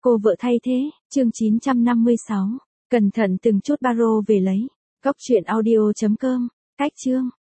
Cô vợ thay thế, chương 956. Cẩn thận từng chút baro về lấy. Góc truyện audio.com. Cách chương.